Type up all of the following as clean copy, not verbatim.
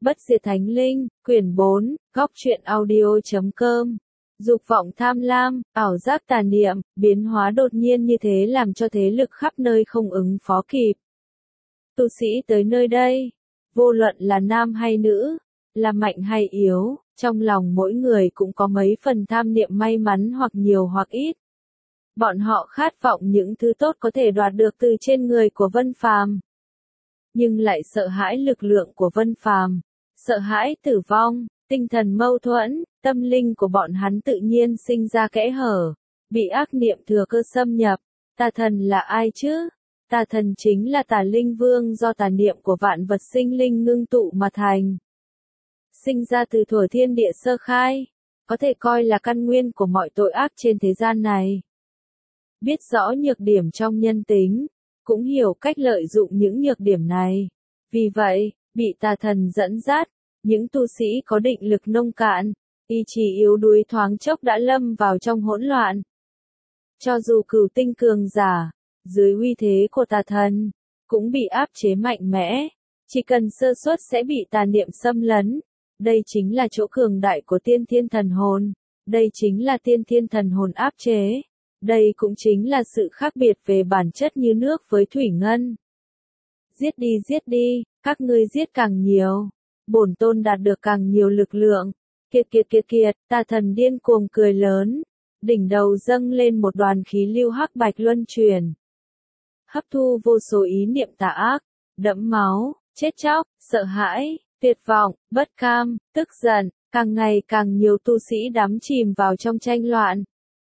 Bất diệt thánh linh, quyển 4, góc truyện audio.com. Dục vọng tham lam, ảo giác tà niệm, biến hóa đột nhiên như thế làm cho thế lực khắp nơi không ứng phó kịp. Tu sĩ tới nơi đây, vô luận là nam hay nữ, là mạnh hay yếu, trong lòng mỗi người cũng có mấy phần tham niệm may mắn hoặc nhiều hoặc ít. Bọn họ khát vọng những thứ tốt có thể đoạt được từ trên người của Vân Phàm, nhưng lại sợ hãi lực lượng của Vân Phàm, sợ hãi tử vong, tinh thần mâu thuẫn, tâm linh của bọn hắn tự nhiên sinh ra kẽ hở, bị ác niệm thừa cơ xâm nhập. Tà thần là ai chứ? Tà thần chính là tà linh vương do tà niệm của vạn vật sinh linh ngưng tụ mà thành. Sinh ra từ thuở thiên địa sơ khai, có thể coi là căn nguyên của mọi tội ác trên thế gian này. Biết rõ nhược điểm trong nhân tính, cũng hiểu cách lợi dụng những nhược điểm này. Vì vậy, bị tà thần dẫn dắt, những tu sĩ có định lực nông cạn, ý chí yếu đuối thoáng chốc đã lâm vào trong hỗn loạn. Cho dù cửu tinh cường giả, dưới uy thế của tà thần, cũng bị áp chế mạnh mẽ, chỉ cần sơ suất sẽ bị tà niệm xâm lấn. Đây chính là chỗ cường đại của tiên thiên thần hồn, đây chính là tiên thiên thần hồn áp chế. Đây cũng chính là sự khác biệt về bản chất như nước với thủy ngân. Giết đi, các ngươi giết càng nhiều, bổn tôn đạt được càng nhiều lực lượng. Kiệt, tà thần điên cuồng cười lớn, đỉnh đầu dâng lên một đoàn khí lưu hắc bạch luân chuyển. Hấp thu vô số ý niệm tà ác, đẫm máu, chết chóc, sợ hãi, tuyệt vọng, bất cam, tức giận, càng ngày càng nhiều tu sĩ đắm chìm vào trong tranh loạn.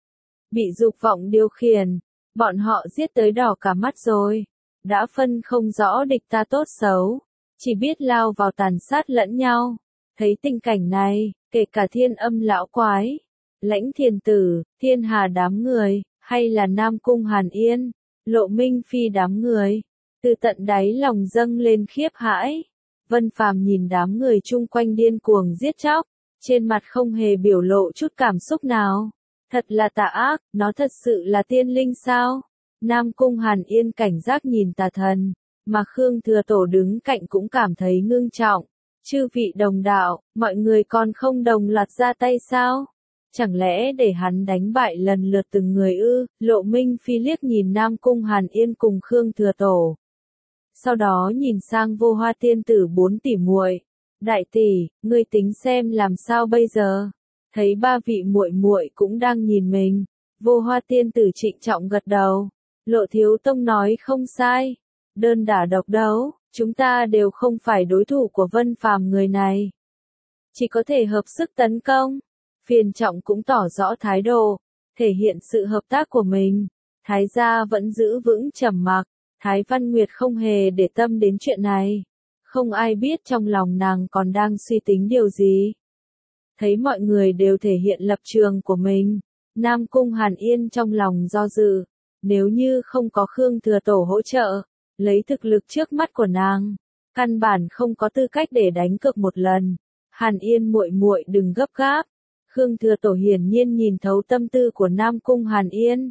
Bị dục vọng điều khiển, bọn họ giết tới đỏ cả mắt rồi, đã phân không rõ địch ta tốt xấu, chỉ biết lao vào tàn sát lẫn nhau. Thấy tình cảnh này, kể cả Thiên Âm lão quái, Lãnh Thiền tử, Thiên Hà đám người, hay là Nam Cung Hàn Yên, Lộ Minh Phi đám người, từ tận đáy lòng dâng lên khiếp hãi. Vân Phàm nhìn đám người chung quanh điên cuồng giết chóc, trên mặt không hề biểu lộ chút cảm xúc nào. Thật là tà ác, nó thật sự là tiên linh sao? Nam Cung Hàn Yên cảnh giác nhìn tà thần, mà Khương Thừa Tổ đứng cạnh cũng cảm thấy ngưng trọng. Chư vị đồng đạo, mọi người còn không đồng loạt ra tay sao? Chẳng lẽ để hắn đánh bại lần lượt từng người ư? Lộ Minh Phi liếc nhìn Nam Cung Hàn Yên cùng Khương Thừa Tổ. Sau đó nhìn sang Vô Hoa tiên tử 4 tỷ muội. Đại tỷ, ngươi tính xem làm sao bây giờ? Thấy ba vị muội muội cũng đang nhìn mình, Vô Hoa tiên tử trịnh trọng gật đầu. Lộ Thiếu Tông nói không sai, đơn đả độc đấu, chúng ta đều không phải đối thủ của Vân Phàm người này, chỉ có thể hợp sức tấn công. Phiền Trọng cũng tỏ rõ thái độ, thể hiện sự hợp tác của mình. Thái gia vẫn giữ vững trầm mặc, Thái Văn Nguyệt không hề để tâm đến chuyện này, không ai biết trong lòng nàng còn đang suy tính điều gì. Thấy mọi người đều thể hiện lập trường của mình, Nam Cung Hàn Yên trong lòng do dự, nếu như không có Khương Thừa Tổ hỗ trợ, lấy thực lực trước mắt của nàng, căn bản không có tư cách để đánh cược một lần. Hàn Yên muội muội đừng gấp gáp. Khương Thừa Tổ hiển nhiên nhìn thấu tâm tư của Nam Cung Hàn Yên,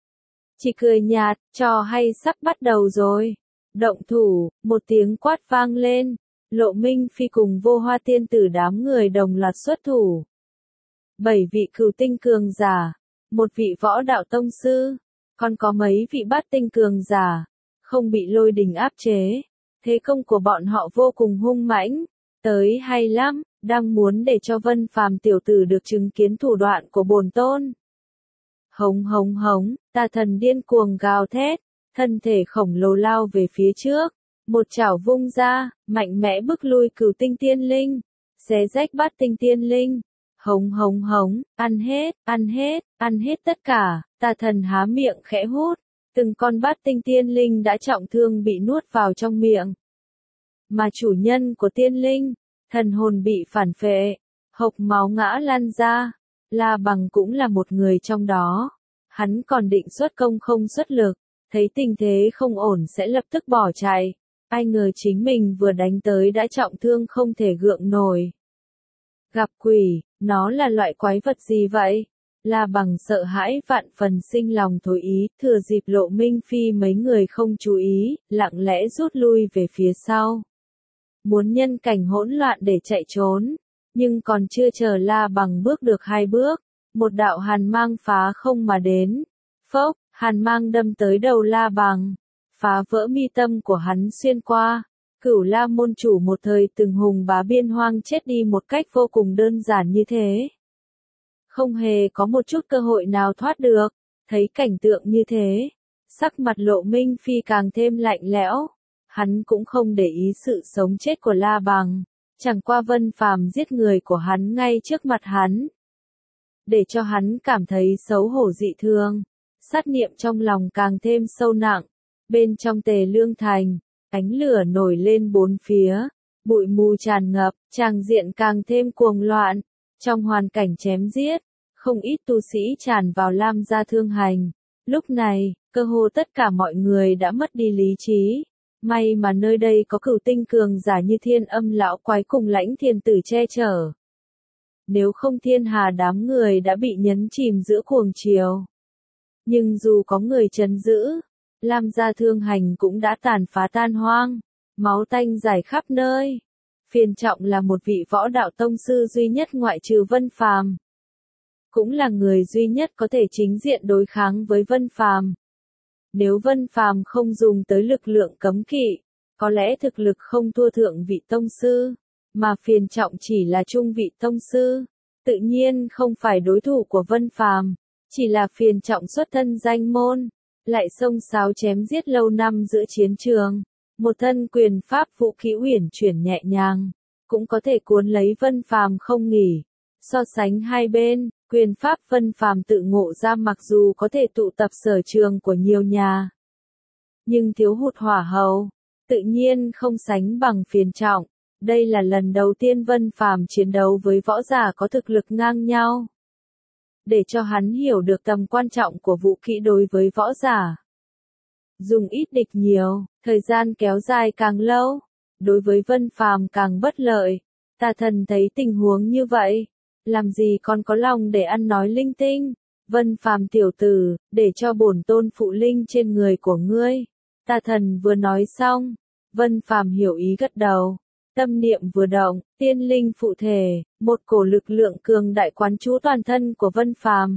chỉ cười nhạt, trò hay sắp bắt đầu rồi. Động thủ, một tiếng quát vang lên. Lộ Minh Phi cùng Vô Hoa tiên tử đám người đồng loạt xuất thủ. 7 vị cửu tinh cường giả, một vị võ đạo tông sư, còn có mấy vị bát tinh cường giả, không bị lôi đình áp chế. Thế công của bọn họ vô cùng hung mãnh, tới hay lắm, đang muốn để cho Vân Phàm tiểu tử được chứng kiến thủ đoạn của bổn tôn. Hống, tà thần điên cuồng gào thét, thân thể khổng lồ lao về phía trước. Một chảo vung ra, mạnh mẽ bức lui cửu tinh tiên linh, xé rách bát tinh tiên linh. Hống, ăn hết tất cả. Tà thần há miệng khẽ hút, từng con bát tinh tiên linh đã trọng thương bị nuốt vào trong miệng. Mà chủ nhân của tiên linh, thần hồn bị phản phệ, hộc máu ngã lăn ra. La Bằng cũng là một người trong đó. Hắn còn định xuất công không xuất lực, thấy tình thế không ổn sẽ lập tức bỏ chạy. Ai ngờ chính mình vừa đánh tới đã trọng thương không thể gượng nổi. Gặp quỷ, nó là loại quái vật gì vậy? La Bằng sợ hãi vạn phần sinh lòng thối ý, thừa dịp Lộ Minh Phi mấy người không chú ý, lặng lẽ rút lui về phía sau. muốn nhân cảnh hỗn loạn để chạy trốn. Nhưng còn chưa chờ La Bằng bước được 2 bước, một đạo hàn mang phá không mà đến. Phốc, hàn mang đâm tới đầu La Bằng, phá vỡ mi tâm của hắn xuyên qua. Cửu La môn chủ một thời từng hùng bá biên hoang chết đi một cách vô cùng đơn giản như thế. Không hề có một chút cơ hội nào thoát được. Thấy cảnh tượng như thế, sắc mặt Lộ Minh Phi càng thêm lạnh lẽo. Hắn cũng không để ý sự sống chết của La Bằng, chẳng qua Vân Phàm giết người của hắn ngay trước mặt hắn, để cho hắn cảm thấy xấu hổ dị thường. Sát niệm trong lòng càng thêm sâu nặng. Bên trong Tề Lương Thành, ánh lửa nổi lên bốn phía, bụi mù tràn ngập, tràng diện càng thêm cuồng loạn. Trong hoàn cảnh chém giết, không ít tu sĩ tràn vào Lam gia thương hành. Lúc này, cơ hồ tất cả mọi người đã mất đi lý trí. May mà nơi đây có Cửu Tinh cường giả như Thiên Âm lão quái cùng Lãnh Thiên Tử che chở. Nếu không thiên hà đám người đã bị nhấn chìm giữa cuồng chiều. Nhưng dù có người trấn giữ, Lam gia thương hành cũng đã tàn phá tan hoang, máu tanh rải khắp nơi. Phiền trọng là một vị võ đạo tông sư duy nhất ngoại trừ Vân Phàm, cũng là người duy nhất có thể chính diện đối kháng với Vân Phàm. Nếu Vân Phàm không dùng tới lực lượng cấm kỵ, có lẽ thực lực không thua thượng vị tông sư, mà phiền trọng chỉ là trung vị tông sư, tự nhiên không phải đối thủ của Vân Phàm. Chỉ là phiền trọng xuất thân danh môn, lại xông xáo chém giết lâu năm giữa chiến trường, một thân quyền pháp vũ khí uyển chuyển nhẹ nhàng, cũng có thể cuốn lấy Vân Phàm không nghỉ. So sánh hai bên, quyền pháp Vân Phàm tự ngộ ra mặc dù có thể tụ tập sở trường của nhiều nhà, nhưng thiếu hụt hỏa hầu, tự nhiên không sánh bằng phiền trọng. Đây là lần đầu tiên Vân Phàm chiến đấu với võ giả có thực lực ngang nhau, để cho hắn hiểu được tầm quan trọng của vũ khí đối với võ giả. Dùng ít địch nhiều, thời gian kéo dài càng lâu, đối với Vân Phàm càng bất lợi. Tà Thần thấy tình huống như vậy, làm gì còn có lòng để ăn nói linh tinh. Vân Phàm tiểu tử, để cho bổn tôn phụ linh trên người của ngươi. Tà Thần vừa nói xong, Vân Phàm hiểu ý gật đầu. Tâm niệm vừa động, tiên linh phụ thể, một cổ lực lượng cường đại quán trú toàn thân của Vân Phàm.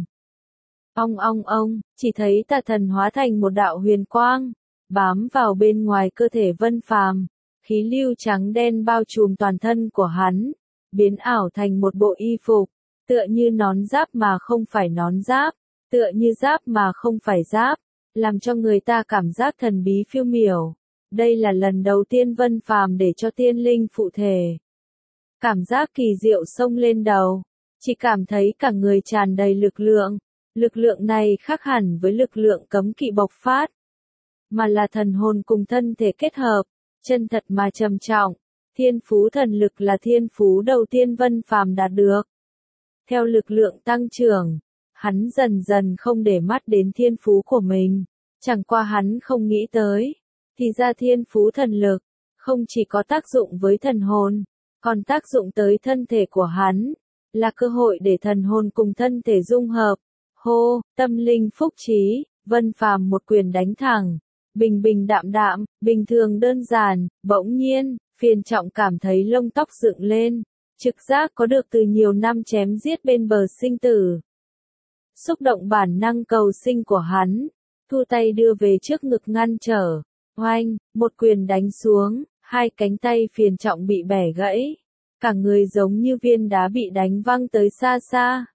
Ong, chỉ thấy Tà Thần hóa thành một đạo huyền quang, bám vào bên ngoài cơ thể Vân Phàm, khí lưu trắng đen bao trùm toàn thân của hắn, biến ảo thành một bộ y phục, tựa như nón giáp mà không phải nón giáp, tựa như giáp mà không phải giáp, làm cho người ta cảm giác thần bí phiêu miểu. Đây là lần đầu tiên Vân Phàm để cho tiên linh phụ thể. Cảm giác kỳ diệu xông lên đầu, chỉ cảm thấy cả người tràn đầy lực lượng. Lực lượng này khác hẳn với lực lượng cấm kỵ bộc phát, mà là thần hồn cùng thân thể kết hợp, chân thật mà trầm trọng. Thiên phú thần lực là thiên phú đầu tiên Vân Phàm đạt được. Theo lực lượng tăng trưởng, hắn dần dần không để mắt đến thiên phú của mình, chẳng qua hắn không nghĩ tới. Thì ra thiên phú thần lực, không chỉ có tác dụng với thần hồn, còn tác dụng tới thân thể của hắn, là cơ hội để thần hồn cùng thân thể dung hợp. Hô, tâm linh phúc trí, Vân Phàm một quyền đánh thẳng, bình bình đạm đạm, bình thường đơn giản, bỗng nhiên, phiền trọng cảm thấy lông tóc dựng lên, trực giác có được từ nhiều năm chém giết bên bờ sinh tử. Xúc động bản năng cầu sinh của hắn, thu tay đưa về trước ngực ngăn trở. Oanh, một quyền đánh xuống, hai cánh tay phiền trọng bị bẻ gãy. Cả người giống như viên đá bị đánh văng tới xa xa.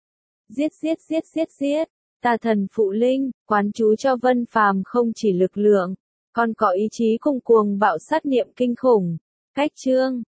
Giết. Tà Thần phụ linh, quán chú cho Vân Phàm không chỉ lực lượng, còn có ý chí cùng cuồng bạo sát niệm kinh khủng. Cách chương